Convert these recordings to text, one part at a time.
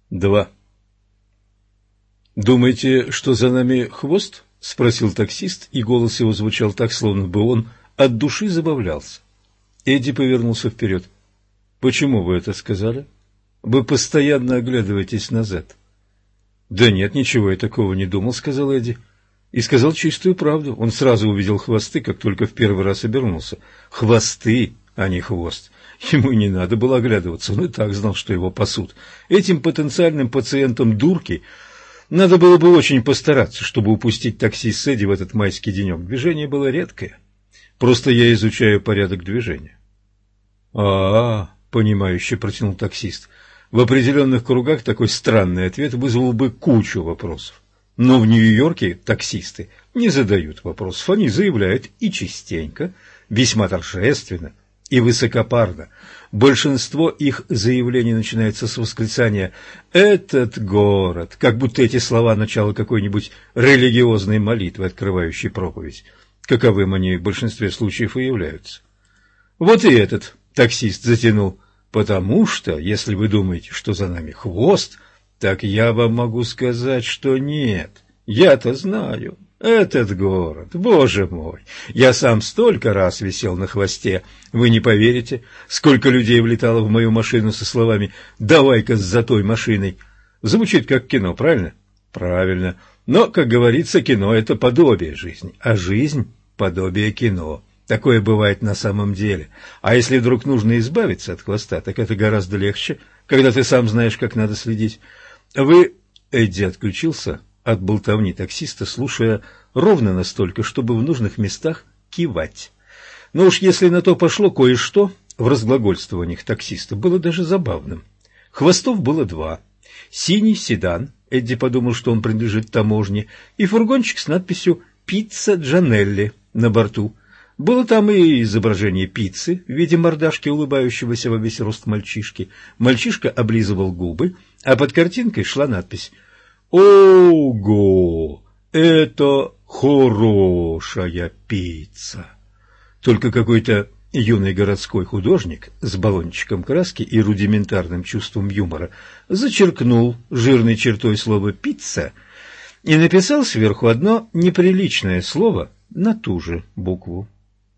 2. «Думаете, что за нами хвост?» — спросил таксист, и голос его звучал так, словно бы он от души забавлялся. Эдди повернулся вперед. «Почему вы это сказали? Вы постоянно оглядываетесь назад». «Да нет, ничего я такого не думал», — сказал Эдди. И сказал чистую правду. Он сразу увидел хвосты, как только в первый раз обернулся. Хвосты, а не хвост. Ему не надо было оглядываться, он и так знал, что его пасут. Этим потенциальным пациентам дурки надо было бы очень постараться, чтобы упустить такси с Эдди в этот майский денек. Движение было редкое. Просто я изучаю порядок движения. Понимающе протянул таксист. В определенных кругах такой странный ответ вызвал бы кучу вопросов. Но в Нью-Йорке таксисты не задают вопросов, они заявляют и частенько, весьма торжественно и высокопарно. Большинство их заявлений начинается с восклицания «этот город», как будто эти слова начало какой-нибудь религиозной молитвы, открывающей проповедь. Каковым они в большинстве случаев и являются. Вот и этот таксист затянул, потому что, если вы думаете, что за нами хвост, так я вам могу сказать, что нет. Я-то знаю. Этот город, боже мой, я сам столько раз висел на хвосте, вы не поверите, сколько людей влетало в мою машину со словами «давай-ка за той машиной». Звучит как кино, правильно? Правильно. Но, как говорится, кино – это подобие жизни, а жизнь – подобие кино. Такое бывает на самом деле. А если вдруг нужно избавиться от хвоста, так это гораздо легче, когда ты сам знаешь, как надо следить. Эдди отключился от болтовни таксиста, слушая ровно настолько, чтобы в нужных местах кивать. Но уж если на то пошло, кое-что в разглагольствованиях таксиста было даже забавным. Хвостов было 2. Синий седан, Эдди подумал, что он принадлежит таможне, и фургончик с надписью «Пицца Джанелли» на борту. Было там и изображение пиццы в виде мордашки улыбающегося во весь рост мальчишки. Мальчишка облизывал губы, а под картинкой шла надпись «Ого! Это хорошая пицца!» Только какой-то юный городской художник с баллончиком краски и рудиментарным чувством юмора зачеркнул жирной чертой слово «пицца» и написал сверху одно неприличное слово на ту же букву.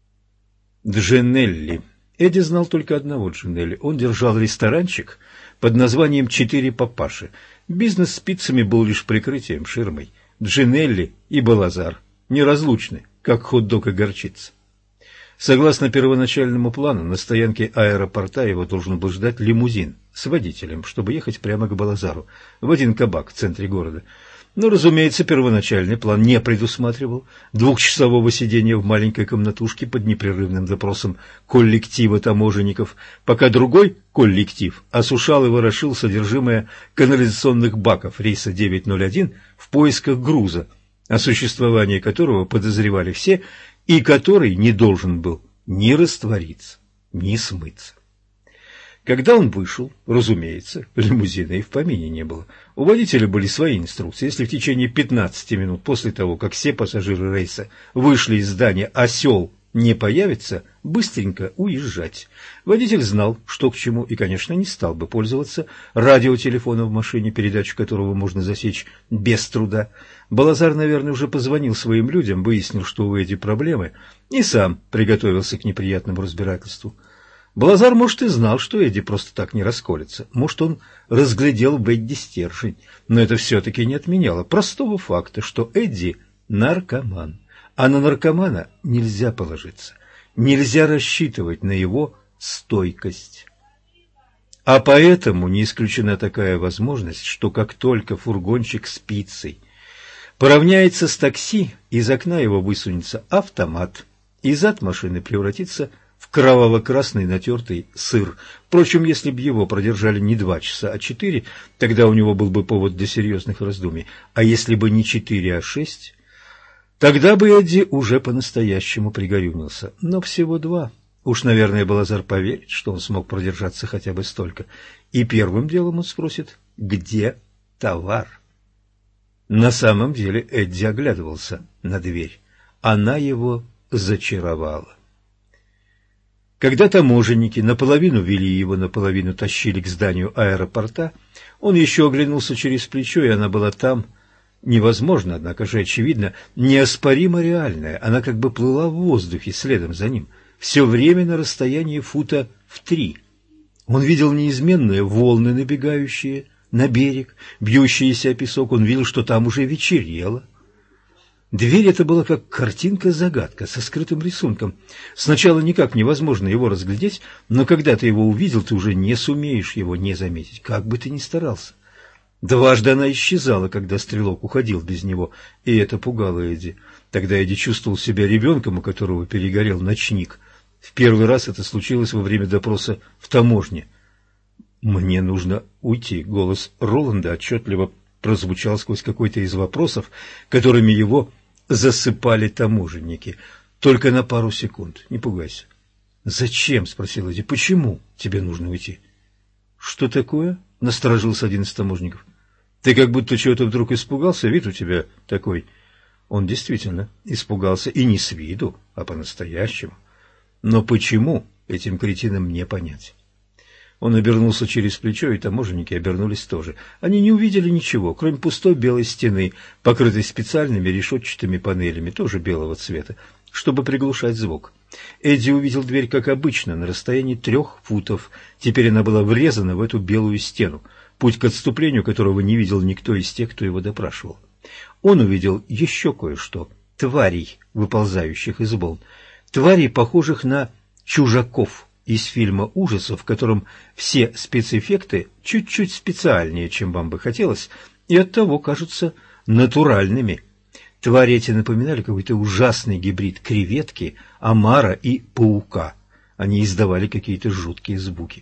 Джанелли. Эдди знал только одного Джанелли. Он держал ресторанчик под названием «Четыре папаши». Бизнес с пиццами был лишь прикрытием, ширмой. Джанелли и Балазар неразлучны, как хот-дог и горчица. Согласно первоначальному плану, на стоянке аэропорта его должен был ждать лимузин с водителем, чтобы ехать прямо к Балазару, в один кабак в центре города. Но, разумеется, первоначальный план не предусматривал двухчасового сидения в маленькой комнатушке под непрерывным допросом коллектива таможенников, пока другой коллектив осушал и ворошил содержимое канализационных баков рейса 901 в поисках груза, о существовании которого подозревали все, и который не должен был ни раствориться, ни смыться. Когда он вышел, разумеется, лимузина и в помине не было. У водителя были свои инструкции. Если в течение 15 минут после того, как все пассажиры рейса вышли из здания, осел не появится, быстренько уезжать. Водитель знал, что к чему, и, конечно, не стал бы пользоваться радиотелефоном в машине, передачу которого можно засечь без труда. Балазар, наверное, уже позвонил своим людям, выяснил, что у Эдди проблемы, и сам приготовился к неприятному разбирательству. Балазар, может, и знал, что Эдди просто так не расколется. Может, он разглядел в Эдди стержень, но это все-таки не отменяло простого факта, что Эдди – наркоман. А на наркомана нельзя положиться, нельзя рассчитывать на его стойкость. А поэтому не исключена такая возможность, что как только фургончик с пиццей поравняется с такси, из окна его высунется автомат, и зад машины превратится в кроваво-красный натертый сыр. Впрочем, если бы его продержали не 2 часа, а 4, тогда у него был бы повод для серьезных раздумий. А если бы не 4, а 6, тогда бы Эдди уже по-настоящему пригорюнился. Но всего 2. Уж, наверное, Балазар поверит, что он смог продержаться хотя бы столько. И первым делом он спросит, где товар? На самом деле Эдди оглядывался на дверь. Она его зачаровала. Когда таможенники наполовину вели его, наполовину тащили к зданию аэропорта, он еще оглянулся через плечо, и она была там. Невозможно, однако же, очевидно, неоспоримо реальная. Она как бы плыла в воздухе следом за ним, все время на расстоянии фута в 3. Он видел неизменные волны, набегающие на берег, бьющиеся о песок. Он видел, что там уже вечерело. Дверь эта была как картинка-загадка со скрытым рисунком. Сначала никак невозможно его разглядеть, но когда ты его увидел, ты уже не сумеешь его не заметить, как бы ты ни старался. Дважды она исчезала, когда стрелок уходил без него, и это пугало Эдди. Тогда Эдди чувствовал себя ребенком, у которого перегорел ночник. В первый раз это случилось во время допроса в таможне. «Мне нужно уйти», — голос Роланда отчетливо прозвучал сквозь какой-то из вопросов, которыми его засыпали таможенники. «Только на пару секунд, не пугайся». «Зачем?» — спросил Эдди. «Почему тебе нужно уйти?» «Что такое?» — насторожился один из таможенников. «Ты как будто чего-то вдруг испугался, вид у тебя такой». Он действительно испугался, и не с виду, а по-настоящему. Но почему, этим кретинам не понять. Он обернулся через плечо, и таможенники обернулись тоже. Они не увидели ничего, кроме пустой белой стены, покрытой специальными решетчатыми панелями, тоже белого цвета, чтобы приглушать звук. Эдди увидел дверь, как обычно, на расстоянии 3 футов. Теперь она была врезана в эту белую стену, путь к отступлению которого не видел никто из тех, кто его допрашивал. Он увидел еще кое-что — тварей, выползающих из волн, тварей, похожих на чужаков из фильма ужасов, в котором все спецэффекты чуть-чуть специальнее, чем вам бы хотелось, и оттого кажутся натуральными. Твари эти напоминали какой-то ужасный гибрид креветки, омара и паука. Они издавали какие-то жуткие звуки.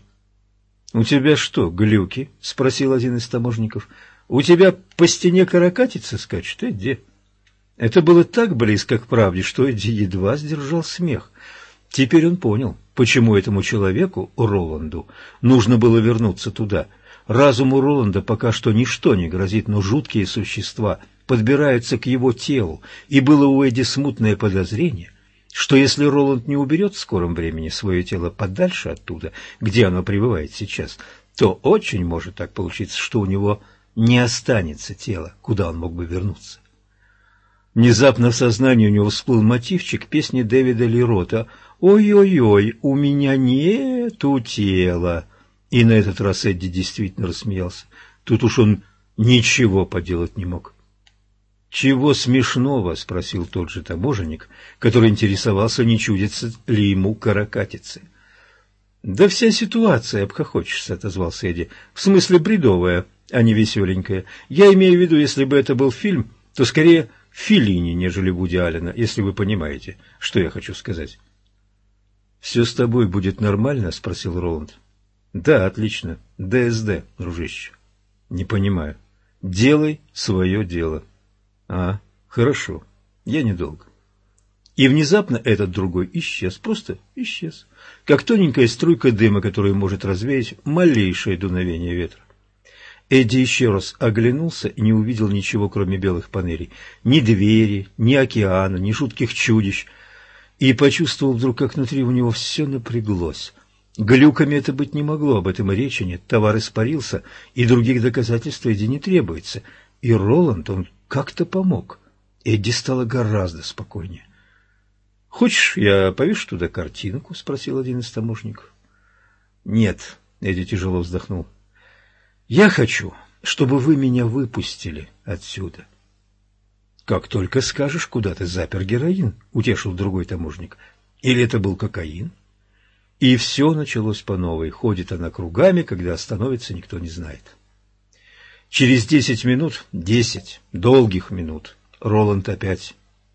— У тебя что, глюки? — спросил один из таможенников. — У тебя по стене каракатица скачет, Эдди? Это было так близко к правде, что Эдди едва сдержал смех. Теперь он понял, почему этому человеку, Роланду, нужно было вернуться туда. Разуму Роланда пока что ничто не грозит, но жуткие существа подбираются к его телу, и было у Эдди смутное подозрение, что если Роланд не уберет в скором времени свое тело подальше оттуда, где оно пребывает сейчас, то очень может так получиться, что у него не останется тела, куда он мог бы вернуться. Внезапно в сознании у него всплыл мотивчик песни Дэвида Ли Рота «Ой-ой-ой, у меня нету тела». И на этот раз Эдди действительно рассмеялся. Тут уж он ничего поделать не мог. «Чего смешного?» — спросил тот же таможенник, который интересовался, не чудится ли ему каракатицы. «Да вся ситуация обхохочешься», — отозвался Эдди. «В смысле бредовая, а не веселенькая. Я имею в виду, если бы это был фильм, то скорее Феллини, нежели Вуди Аллена, если вы понимаете, что я хочу сказать». «Все с тобой будет нормально?» — спросил Роланд. «Да, отлично. ДСД, дружище». «Не понимаю». «Делай свое дело». «А, хорошо. Я недолго». И внезапно этот другой исчез, просто исчез, как тоненькая струйка дыма, которая может развеять малейшее дуновение ветра. Эдди еще раз оглянулся и не увидел ничего, кроме белых панелей. Ни двери, ни океана, ни жутких чудищ. И почувствовал вдруг, как внутри у него все напряглось. Глюками это быть не могло, об этом и речи нет. Товар испарился, и других доказательств Эдди не требуется. И Роланд, он как-то помог. Эдди стало гораздо спокойнее. — Хочешь, я повешу туда картинку? — спросил один из таможенников. — Нет, — Эдди тяжело вздохнул. — Я хочу, чтобы вы меня выпустили отсюда. — Как только скажешь, куда ты запер героин, — утешил другой таможенник. — Или это был кокаин? И все началось по новой. Ходит она кругами, когда остановится, никто не знает. Через 10 минут, 10 долгих минут, Роланд опять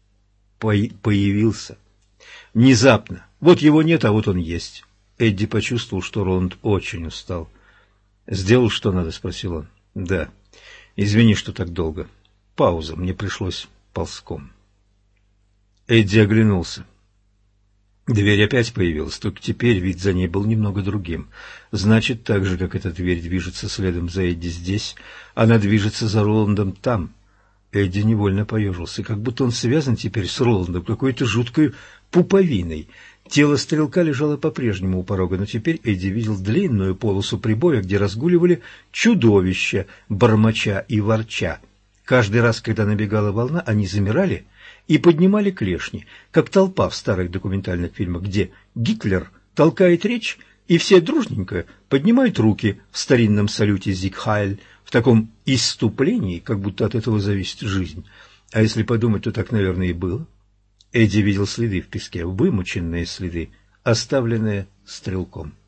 появился. Внезапно. Вот его нет, а вот он есть. Эдди почувствовал, что Роланд очень устал. «Сделал, что надо?» — спросил он. «Да. Извини, что так долго. Пауза. Мне пришлось ползком». Эдди оглянулся. Дверь опять появилась, только теперь вид за ней был немного другим. Значит, так же, как эта дверь движется следом за Эдди здесь, она движется за Роландом там. Эдди невольно поежился, как будто он связан теперь с Роландом какой-то жуткой пуповиной. Тело стрелка лежало по-прежнему у порога, но теперь Эдди видел длинную полосу прибоя, где разгуливали чудовища, бормоча и ворча. Каждый раз, когда набегала волна, они замирали и поднимали клешни, как толпа в старых документальных фильмах, где Гитлер толкает речь, и все дружненько поднимают руки в старинном салюте «Зиг Хайль», в таком исступлении, как будто от этого зависит жизнь. А если подумать, то так, наверное, и было. Эдди видел следы в песке, вымученные следы, оставленные стрелком.